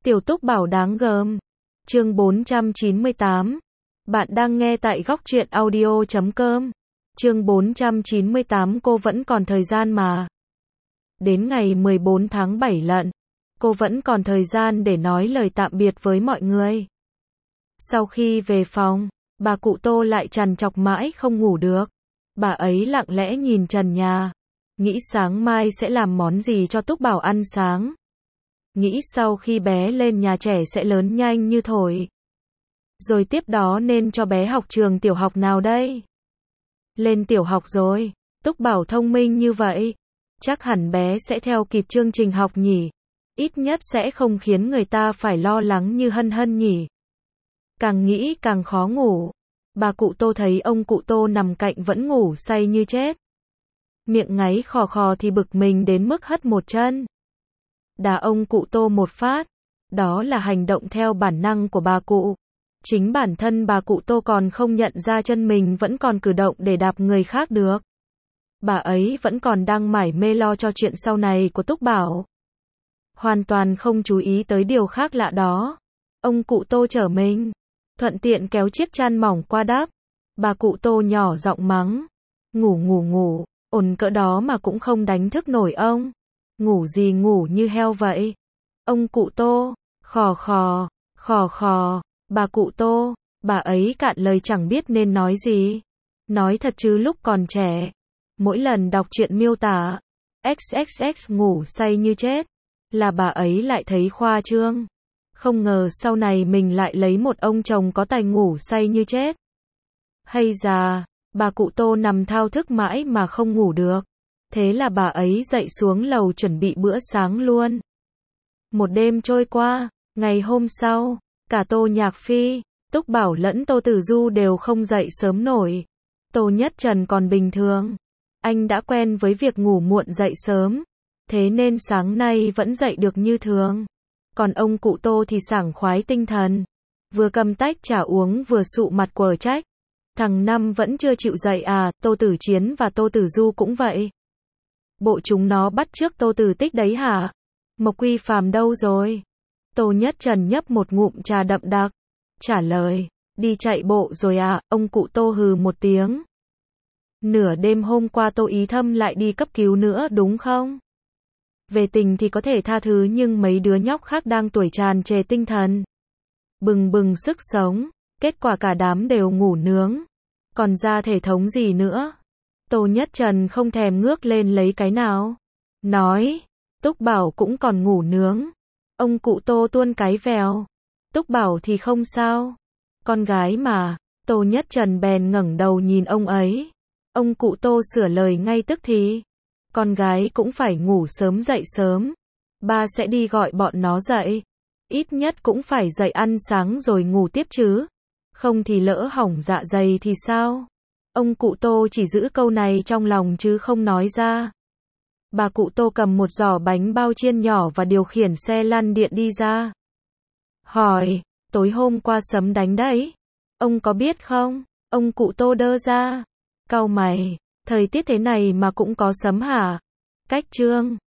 Tiểu Túc Bảo đáng gờm. Chương 498. Bạn đang nghe tại góc truyện audio.com. Chương 498 cô vẫn còn thời gian mà. Đến ngày 14 tháng 7 lận, cô vẫn còn thời gian để nói lời tạm biệt với mọi người. Sau khi về phòng, bà cụ Tô lại trằn trọc mãi không ngủ được. Bà ấy lặng lẽ nhìn trần nhà, nghĩ sáng mai sẽ làm món gì cho Túc Bảo ăn sáng. Nghĩ sau khi bé lên nhà trẻ sẽ lớn nhanh như thổi. Rồi tiếp đó nên cho bé học trường tiểu học nào đây? Lên tiểu học rồi, Túc Bảo thông minh như vậy, chắc hẳn bé sẽ theo kịp chương trình học nhỉ. Ít nhất sẽ không khiến người ta phải lo lắng như Hân Hân nhỉ. Càng nghĩ càng khó ngủ. Bà cụ Tô thấy ông cụ Tô nằm cạnh vẫn ngủ say như chết. Miệng ngáy khò khò thì bực mình đến mức hất một chân. Đá ông cụ Tô một phát. Đó là hành động theo bản năng của bà cụ. Chính bản thân bà cụ Tô còn không nhận ra chân mình vẫn còn cử động để đạp người khác được. Bà ấy vẫn còn đang mải mê lo cho chuyện sau này của Túc Bảo. Hoàn toàn không chú ý tới điều khác lạ đó. Ông cụ Tô chở mình, thuận tiện kéo chiếc chăn mỏng qua đắp. Bà cụ Tô nhỏ giọng mắng. Ngủ, ồn cỡ đó mà cũng không đánh thức nổi ông. Ngủ gì ngủ như heo vậy. Ông cụ Tô, khò khò, bà cụ Tô, bà ấy cạn lời chẳng biết nên nói gì. Nói thật chứ lúc còn trẻ, mỗi lần đọc truyện miêu tả XXX ngủ say như chết, là bà ấy lại thấy khoa trương. Không ngờ sau này mình lại lấy một ông chồng có tài ngủ say như chết. Hay già, bà cụ Tô nằm thao thức mãi mà không ngủ được. Thế là bà ấy dậy xuống lầu chuẩn bị bữa sáng luôn. Một đêm trôi qua, ngày hôm sau, cả Tô Nhạc Phi, Túc Bảo lẫn Tô Tử Du đều không dậy sớm nổi. Tô Nhất Trần còn bình thường. Anh đã quen với việc ngủ muộn dậy sớm. Thế nên sáng nay vẫn dậy được như thường. Còn ông cụ Tô thì sảng khoái tinh thần. Vừa cầm tách trà uống vừa sụ mặt quở trách. Thằng Năm vẫn chưa chịu dậy à, Tô Tử Chiến và Tô Tử Du cũng vậy. Bộ chúng nó bắt chước Tô Tử Tích đấy hả? Mộc Quy Phàm đâu rồi? Tô Nhất Trần nhấp một ngụm trà đậm đặc. Trả lời, đi chạy bộ rồi à, ông cụ Tô hừ một tiếng. Nửa đêm hôm qua Tô Ý Thâm lại đi cấp cứu nữa đúng không? Về tình thì có thể tha thứ nhưng mấy đứa nhóc khác đang tuổi tràn trề tinh thần. Bừng bừng sức sống, kết quả cả đám đều ngủ nướng. Còn ra thể thống gì nữa? Tô Nhất Trần không thèm ngước lên lấy cái nào. Nói, Túc Bảo cũng còn ngủ nướng. Ông cụ Tô tuôn cái vèo. Túc Bảo thì không sao. Con gái mà, Tô Nhất Trần bèn ngẩng đầu nhìn ông ấy. Ông cụ Tô sửa lời ngay tức thì. Con gái cũng phải ngủ sớm dậy sớm. Ba sẽ đi gọi bọn nó dậy. Ít nhất cũng phải dậy ăn sáng rồi ngủ tiếp chứ. Không thì lỡ hỏng dạ dày thì sao? Ông cụ Tô chỉ giữ câu này trong lòng chứ không nói ra. Bà cụ Tô cầm một giỏ bánh bao chiên nhỏ và điều khiển xe lăn điện đi ra. Hỏi, tối hôm qua sấm đánh đấy. Ông có biết không? Ông cụ Tô đơ ra. Cau mày, thời tiết thế này mà cũng có sấm hả? Cách trương.